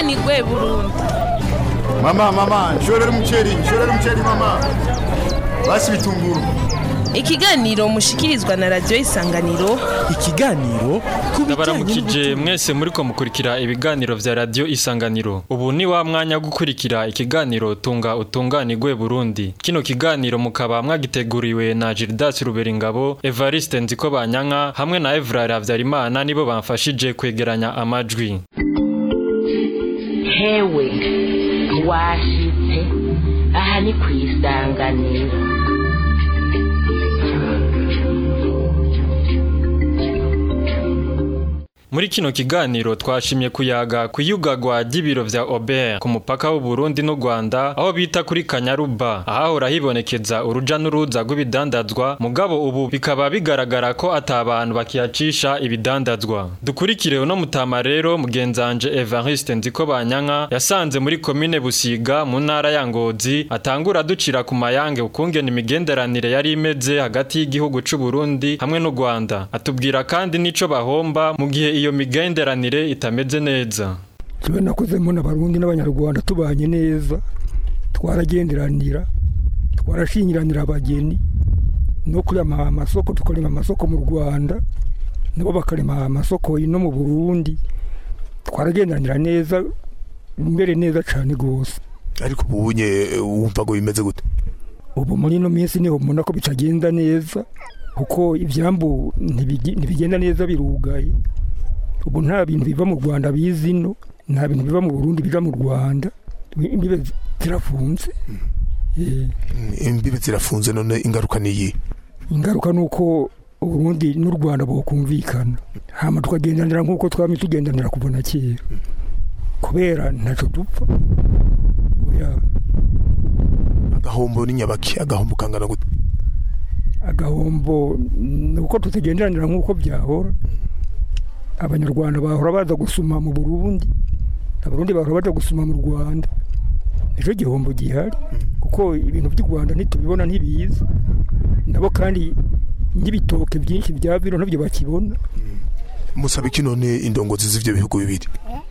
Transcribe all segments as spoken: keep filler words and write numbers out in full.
utunganirwe Burundi. Mama mama nshorera umuceri nshorera umuceri mama basi bitunguru. Ikiganiro mushikirizwa na radio Isanganiro. Ikiganiro Ndabaramukije mwese muriko mukurikira ibiganiro vya radio Isanganiro. Ubu ni wa mwanya gukurikira ikiganiro tunga utunganirwe Burundi. Kino kiganiro mukaba mwagiteguriwe na Gildas Ruberingabo, Evariste Nzikobanyanka hamwe na Evra Ravyarimana nibo bamfashije kwegeranya amajwi. Hewe washitse aha ni kwisanganira. Muri kino kiganiro twashimye kuyaga kuyugagwa ry'ibiro vya Ober ku mupaka w'u Burundi n'u Rwanda aho bita kuri Kanyaruba ahahora hibonekeza uruja n'uruza rw'ibidandazwa mugabo ubu bikaba bigaragara ko atabantu bakiyacisha ibidandazwa. Dukurikire uno mutama rero mugenzanje Evariste Nzikobanyanka yasanze muri komine Busiga mu ntara ya Ngozi atangura ducira ku mayange ukungene imigenderanire yari imeze hagati y'igihugu c'u Burundi hamwe n'u Rwanda. Atubwira kandi nico bahomba mu gihe iyo migenderanire itameze neza. Twe nakoze mu n'abarundi n'abanyarwanda tubanye neza, twaragenderanira, twarashinyiranira abageni no kuri amasoko tukorema amasoko mu Rwanda nabo bakarema amasoko ino mu Burundi, twaragenderanira neza imbere neza cyane gose. Ariko ubunye wumva go bimeze gute? Ubu muri no minsi niho mubona ko bitagenda neza kuko ivyambu ntibigenda neza birugaye. Ubu nta bintu biva mu Rwanda bizino, nta bintu biva mu Burundi biva mu Rwanda, imbibe zirafunze. Eh imbibe zirafunze none ingaruka niyi. Ingaruka nuko Burundi n'u Rwanda bokumvikana. Hama tukagendanira nkuko twami tugendanira kubona kera. Kubera ntaco dupfa. Oya. Agahombo ni nyabaki agahombo kangana gute? Agahombo nuko tutegendanira nkuko byahora. Abanyarwanda bahora baza gusuma mu Burundi, abarundi bahora baza gusuma mu Rwanda. Ejo gihombo gihari kuko ibintu by'u Rwanda nitubibona ntibiza. Nabo kandi n'ibitoke byinshi bya biro ntabyo bakibona. Musaba iki none indongozi z'ivyo bihugu bibiri?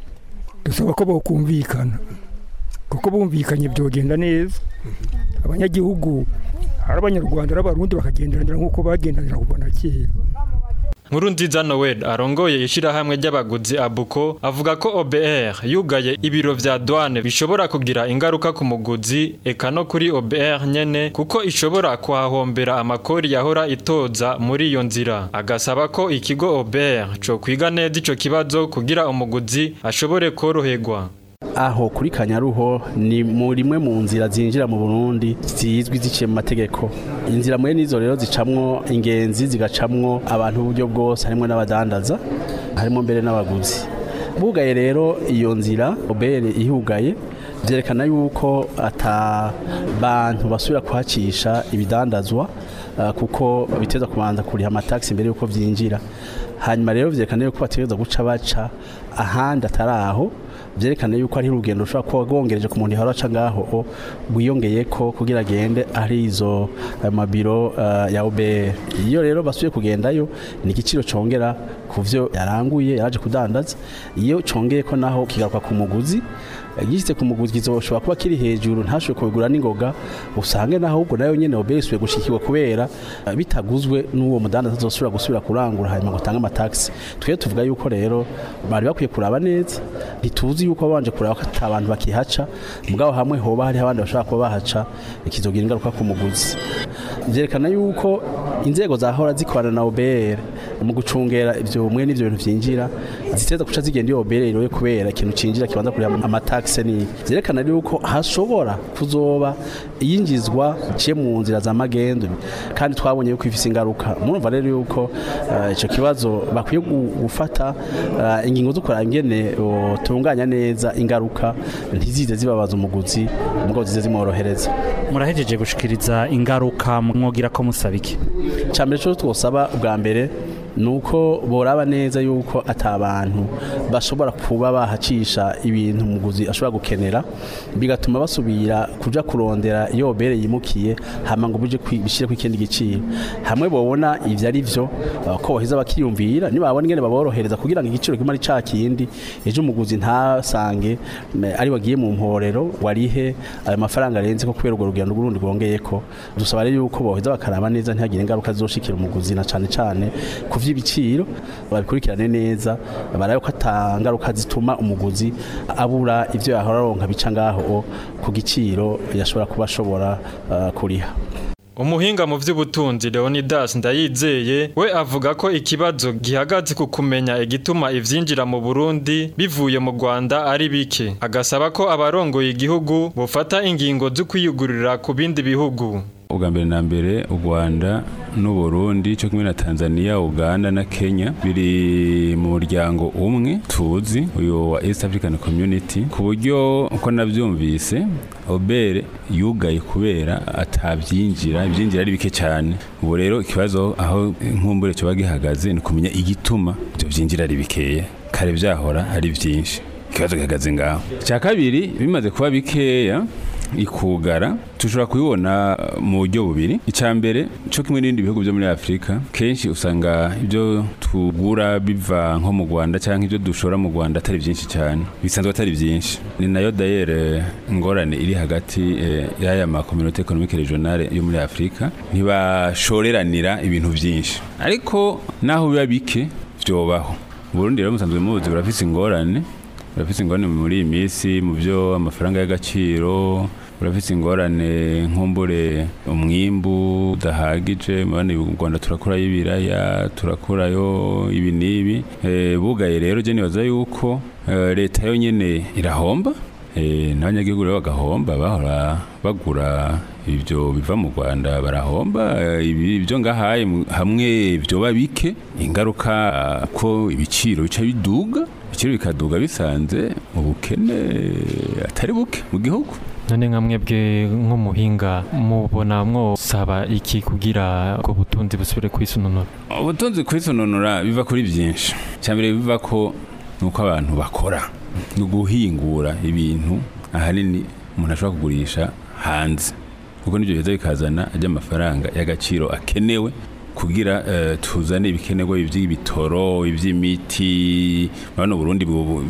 Dusaba ko bokumvikana. Kuko bumvikanye byogenda neza. Abanyagihugu hari abanyarwanda n'abarundi bakagendanira nkuko bagendanira kubona kera. Nkurunziza Noel arongoye ishirahamwe ry'abaguzi Abuko avuga ko O B R yugaye ibiro vya douane bishobora kugira ingaruka ku muguzi eka no kuri O B R nyene kuko ishobora kuhahombera amakori yahora itoza muri iyo nzira. Agasaba ko ikigo O B R cyo kwiga neza ico kibazo kugira umuguzi ashobore koroherwa. Aho kuri Kanyaruho ni muri mwe mu nzira zinjira mu Burundi zizwi ziciye mu mategeko. Inzira mwe nizo rero zicamwo ingenzi zigacamwo abantu uburyo bwose harimo n'abadandaza harimo mbere n'abaguzi. Bugaye rero iyo nzira O B R ihugaye vyerekana yuko ata bantu basubira kuhacisha ibidandazwa uh, kuko biteza kubanza kuriha amataxi mbere yuko vyinjira. Hanyuma rero vyerekana yuko bategeza guca baca ahandi ataraho vyerekana yuko ari urugendo rushobora kuba gongereje ku muntu yahora aca ngaho bwiyongeye ko kugira agende ari izo mabiro uh, ya O B R. Iyo rero basubiye kugendayo ni igiciro congera kuvyo yaranguye yaraje kudandaza. Iyo congeye ko naho kigaruka ku muguzi gishitse ku muguzi kizoshobora kuba kiri hejuru ntashobora kubigura n'ingoga usange naho ubwo nayo nyene O B R isubiye gushikirwa kubera uh, bitaguzwe n'uwo mudandaza azosubira gusubira kurangura hanyuma gutanga amataxi. Twe tuvuga yuko rero bari bakwiye kuraba neza ntituzi yuko abanje kuraba ko abantu bakihaca mugabo hamwe hoba hari abandi bashaka kuba bahaca ikizogira ingaruka ku muguzi. Vyerekana yuko inzego zahora zikorana na O B R mu gucungera ivyo mwe n'ivyo bintu vyinjira ziteza kuca zigenda iyo O B R iroye kubera ikintu cinjira kibanza kuri amataxi ni vyerekana yuko hashobora kuzoba yinjizwa ciye mu nzira za magendo kandi twabonye yuko ifise ingaruka. Murumva rero yuko ico uh, kibazo bakwiye gufata uh, ingingo zo kora ingene tunganya neza ingaruka ntizize zibabaza umuguzi mugabo zize zimworohereza. Murahejeje gushikiriza ingaruka mwogira ko musabiki? Cyambere cyo twosaba ubwa mbere nuko boraba neza yuko atabantu bashobora kuba bahacisha ibintu umuguzi ashobora gukenera bigatuma basubira kuja kurondera iyo obere yimukiye hama ngo buje bishire ku ikindi giciro hamwe bobona ivyo ari vyo ko bohiza bakiyumvira nibabona ingene baborohereza kugira ngo igiciro kimari ca kindi ejo umuguzi ntasange ari wagiye mu mporero warihe ayo mafaranga arenze ko kubera urwo rugendo rw'urundi rwongeyeko dusaba rero yuko bohiza bakaraba neza ntihagire ingaruka zizoshikira umuguzi na cane cane ku vy'ibiciro babikurikirane neza barayo ko atangaruka zituma umuguzi abura ivyo yahora ronka bica ngaho ku giciro yashobora kuba ashobora uh, kuriha. Umuhinga mu vy'ubutunzi Leonidas Ndayizeye we avuga ko ikibazo gihagaze ku kumenya igituma ivyinjira mu Burundi bivuye mu Rwanda ari bike agasaba ko abarongoye igihugu bofata ingingo zo kwiyugurira ku bindi bihugu. Ubwa mbere na mbere u Rwanda n'u Burundi cyo kumwe na Tanzania, Uganda na Kenya biri mu muryango umwe tuzi uyo wa East African Community ku buryo uko navyumvise obere yugaye kubera atavyinjira ivyinjira ari bike cyane. Ubu rero ikibazo aho nkumbure cyo bagihagaze ni kumenya igituma byo vyinjira ari bikeya kare vyahora ari vyinshi. Ikibazo gihagaze ngaho. Cya kabiri bimaze kuba bikeya ikugara tushobora kubibona mu buryo bubiri. Icambere cyo kimwe n'ibindi bihugu byo muri Afrika kenshi usanga ibyo tugura biva nko mu Rwanda cyangwa ibyo dushora mu Rwanda atari byinshi cyane bisanzwe atari byinshi. Ni nayo d'ailleurs ngorane iri hagati eh, y'aya ma communauté économique régionale yo muri Afrika ntibashoreranira ibintu byinshi ariko naho biba bike byobaho. Burundi rero musanzwe muzi burafise ingorane urafise ingorane muri iyi minsi mu byo amafaranga y'agaciro, urafise ingorane nkumbure umwimbu udahagije mubane mu Rwanda turakurayo ibiraya turakurayo ibi nibi e, bugaye rero je nibaza yuko e, leta yo nyene irahomba e, n'abanyagihugu rero bagahomba bahora bagura ibyo biva mu Rwanda barahomba ibi byo ngahaye hamwe byo babike ingaruka ko ibiciro bica biduga ikiro bikaduga bisanze ubukene atari buke mu gihugu. None nka mwebwe nk'umuhinga mubona mwosaba iki kugira ko butunzi busubire kwisununura? Ubutunzi kwisununura biva kuri byinshi. Cyambere biva ko nuko abantu bakora no guhingura ibintu ahanini umuntu ashobora kugurisha hanze kuko nibyo biza bikazana ajya amafaranga y'agaciro akenewe kugira uh, tuzane ibikenerwa ivy'ibitoro ivy'imiti bano Burundi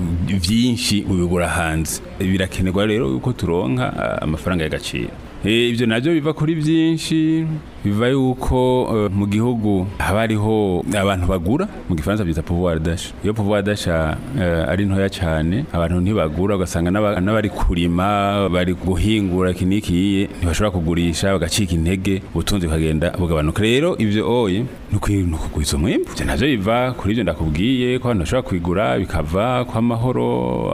byinshi ubigura hanze birakenerwa rero uko turonka uh, amafaranga y'agaciro. Eh ivyo navyo biva kuri byinshi biva yuko uh, mu gihugu habariho abantu bagura mu gifaransa byita pouvoir d'achat. Iyo pouvoir d'achat uh, ari ntoya cyane abantu ntibagura ugasanga n'abari kurima bari guhingura kinikiye ntibashobora kugurisha bagacika intege ubutunzi bukagenda bugabanuka. Rero ivyo oye nuko kugwiza umwimbu je navyo biva kuri ivyo ndakubwiye ko abantu bashobora kwigura bikava kwa mahoro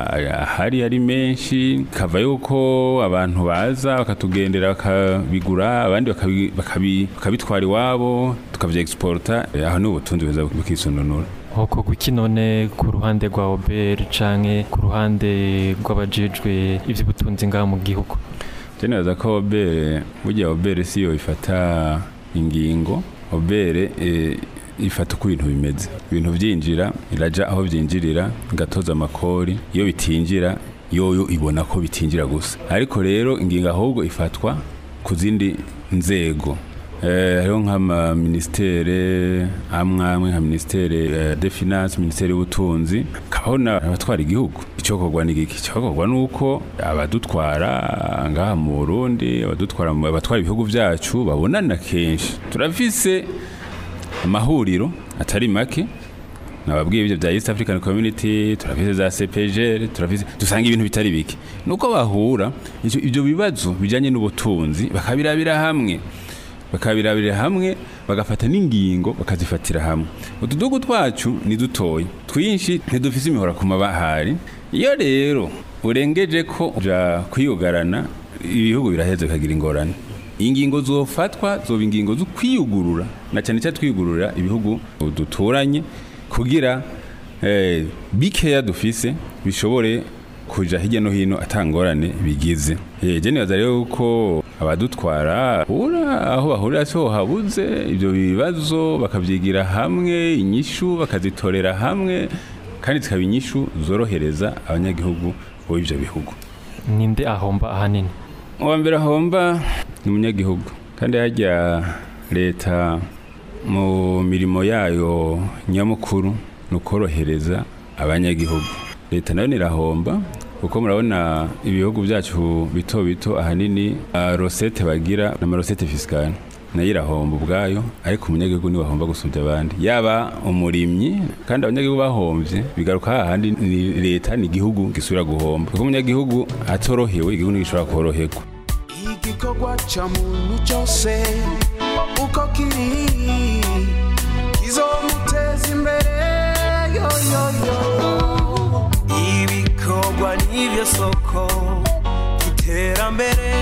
ahari ari menshi kava yuko abantu baza bakatugendera bakabigura abandi bakabitwara iwabo tukavya exporta aho ni ubutunzi beza bukisununura. Hoko kuki none ku ruhande rwa Obere canke ku ruhande rw'abajejwe ivy'ubutunzi ngaha mu gihugu? Je naza ko Obere burya Obere siyo ifata ingingo. Obere e, ifata uko ibintu bimeze ibintu vyinjira iraja aho vyinjirira gatoza amakori iyo bitinjira yoyo ibona ko bitinjira gusa ariko rero ingingo ahubwo ifatwa ku zindi nzego eh hariho nk'ama ministere amwe nka ministere eh, de finance ministere y'ubutunzi kabona abatwara igihugu icyo kogwa n'igiki cyo kogwa nuko abadutwara ngaha mu Burundi abadutwara abatwara ibihugu byacu babonana kenshi turafise amahuriro atari make nababwiye ibyo bya East African Community turafise za C P G R turafise dusanga ibintu bitari bike nuko bahura ibyo bibazo bijanye n'ubutunzi bakabirabira hamwe bakabirabira hamwe bagafata n'ingingo bakazifatira hamwe. Utudugu twacu ni dutoyi twinshi ntidufise imihora ku mabahari iyo rero urengeje ko ja kwiyugarana ibihugu biraheze kagira ingorane. Ingingo zofatwa zoba ingingo zo kwiyugurura na cyane cyane twiyugurura ibihugu duturanye kugira eh, bikeya dufise bishobore kuja hirya no hino atangorane bigize. Eh je nibaza rero ko abadutwara ura aho bahurira so habuze ibyo bibazo bakavyigira hamwe inyishu bakazitorera hamwe kandi zikaba inyishu zorohereza abanyagihugu bo ivyo bihugu. Ninde ahomba ahanini? Uwa mbere ahomba ni umunyagihugu kandi hajya leta mu mirimo yayo nyamukuru nukorohereza abanyagihugu. Leta nayo nirahomba kuko murabona ibihugu byacu bito bito ahanini rosette bagira na rosette fiscale nayo irahomba ubwayo ariko umunyagihugu ni wahomba gusubya abandi yaba umurimyi kandi abanyagihugu bahomvye bigaruka hahandi ni leta ni igihugu gisubira guhomba kuko umunyagihugu atorohewe igihugu nigishobora koroherwa. Igikorwa ca muntu cyose uko kiri kizomuteza imbere yo yo yo ibikorwa n'ibyo soko iterambere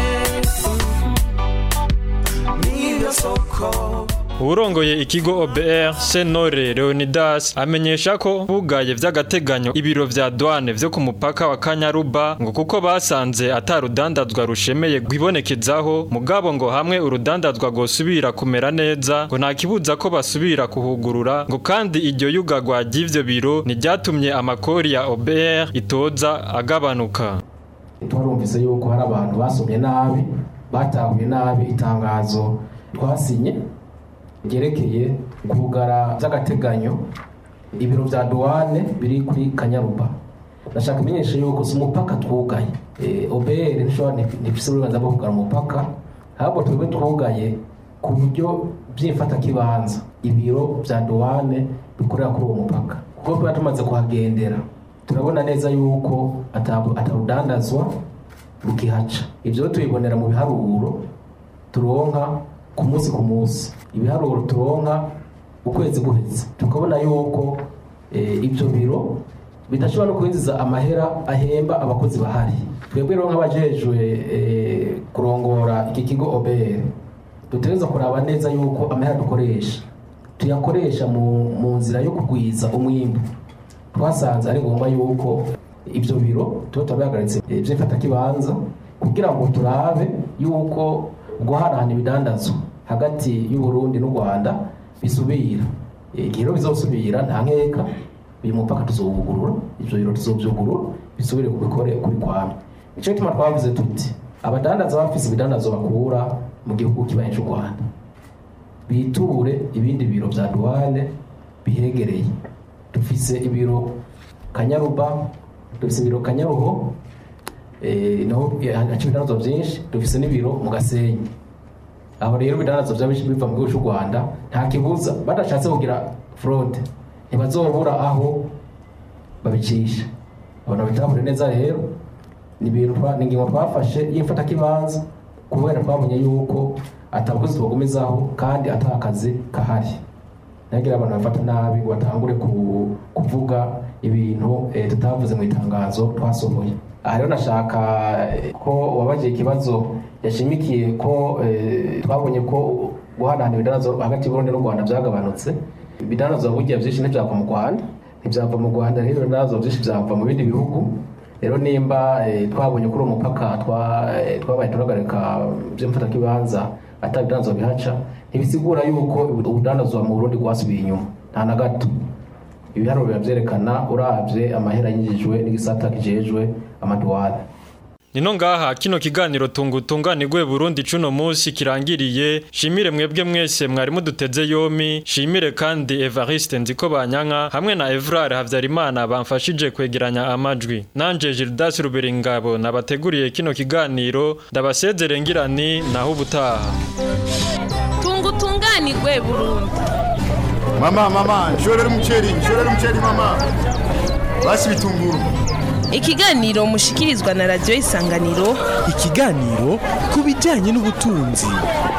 n'ibyo soko. Urongoye ikigo O B R Senore Leonidas amenyesha ko bugaye vy'agateganyo ibiro vya douane vyo ku mupaka wa Kanyaruba ngo kuko basanze atarudandazwa rushemeye gwibonekezaho mugabo ngo hamwe urudandazwa gosubira kumera neza ngo nta kibuza ko basubira kuhugurura ngo kandi iryo yugagwa ry'ivyo biro ni ryatumye amakori ya O B R itoza agabanuka. Twarumvise yuko hari abantu basomye nabi batahuye nabi itangazo twasinye gerekeye kugara by'agateganyo ibiro vya douane biri kuri Kanyaruba. Ndashaka menyesha yuko umupaka twugaye e, O B R nshobora nifise urubanza bwo kugara umupaka ahubwo twebwe twugaye ku buryo byifata kibanza ibiro vya douane bikorera kuri uwo mupaka kuko tuba tumaze kuhagendera turabona neza yuko atarudandazwa rukihaca. Ivyo tubibonera mu biharuro turonka ku munsi ku munsi ibiharuro turonka ukwezi guheze tukabona yuko e, ibyo biro bidashobora no kwinjiza amahera ahemba abakozi bahari. Twebwe rero nk'abajejwe e, kurongora iki kigo O B R dutegereza kuraba neza yuko amahera dukoresha tuyakoresha mu, mu nzira yo kugwiza umwimbu. Twasanze ari ngombwa yuko ibyo biro tuba tubihagaritse e, byifata kibanza kugira ngo turabe yuko guharana ibidandazwa hagati y'u Burundi n'u Rwanda bisubira. Igiro bizosubira nta nkeka uyu mupaka tuzowugurura ivyo biro tuzovyugurura bisubire kubikore kuri kwame. Ico gituma twavuze tuti abadandaza bafise ibidandazwa bakura mu gihugu kibaye cy'u Rwanda biture ibindi biro vya douane bihegereye. Dufise ibiro Kanyaruba, dufise ibiro Kanyaruho eh no ibidandazwa byinshi, dufise n'ibiro mu Gasenyi. Aho rero bidandazwa byinshi biva mu gihugu cy'u Rwanda nta kibuza badashatse kugira fraude ntibazobura aho babicisha. Abantu bitabure neza rero ni ibintu twa ningingo twafashe yifata kibanza kubera twabonye yuko atabukozi tugumizaho kandi atakazi kahari. Nagira abantu bafata nabi batangure ku kuvuga ibintu e, tutavuze mu itangazo twasohoye. Aha rero nashaka ko wabaje ikibazo yashimikiye ko e, twabonye ko guhanahana ibidandazwa hagati y'u Burundi n'u Rwanda byagabanutse. Ibidandazwa burya byinshi ntibyava mu Rwanda ntibyava mu Rwanda rero ibidandazwa byinshi byava mu bindi bihugu. Rero nimba e, twabonye kuri umupaka twa e, twabaye turagareka by'imfata kibanza atabidandazwa bihaca ntibisigura yuko ubudandazwa mu Burundi gwasubiye inyuma nta na gato. Ibiharuro byerekana uravye amahera yinjijwe n'igisata kijejwe amadouane. Nino ngaha kino kiganiro tungutunganirwe Burundi cuno munsi kirangiriye. Shimire mwebwe mwese mwari muduteze yomi. Shimire kandi Evariste Nzikobanyanka hamwe na Evrard Havyarimana bamfashije kwegeranya amajwi. Nanje Gildas Ruberingabo nabateguriye kino kiganiro ndabasezere ngirani naho ubutaha. Tungutunganirwe Burundi. Mama mama nshorera umuceri nshorera umuceri mama. Basi bitunguru. Ikiganiro mushikirizwa na Radio Isanganiro. Ikiganiro kubijanye n'ubutunzi.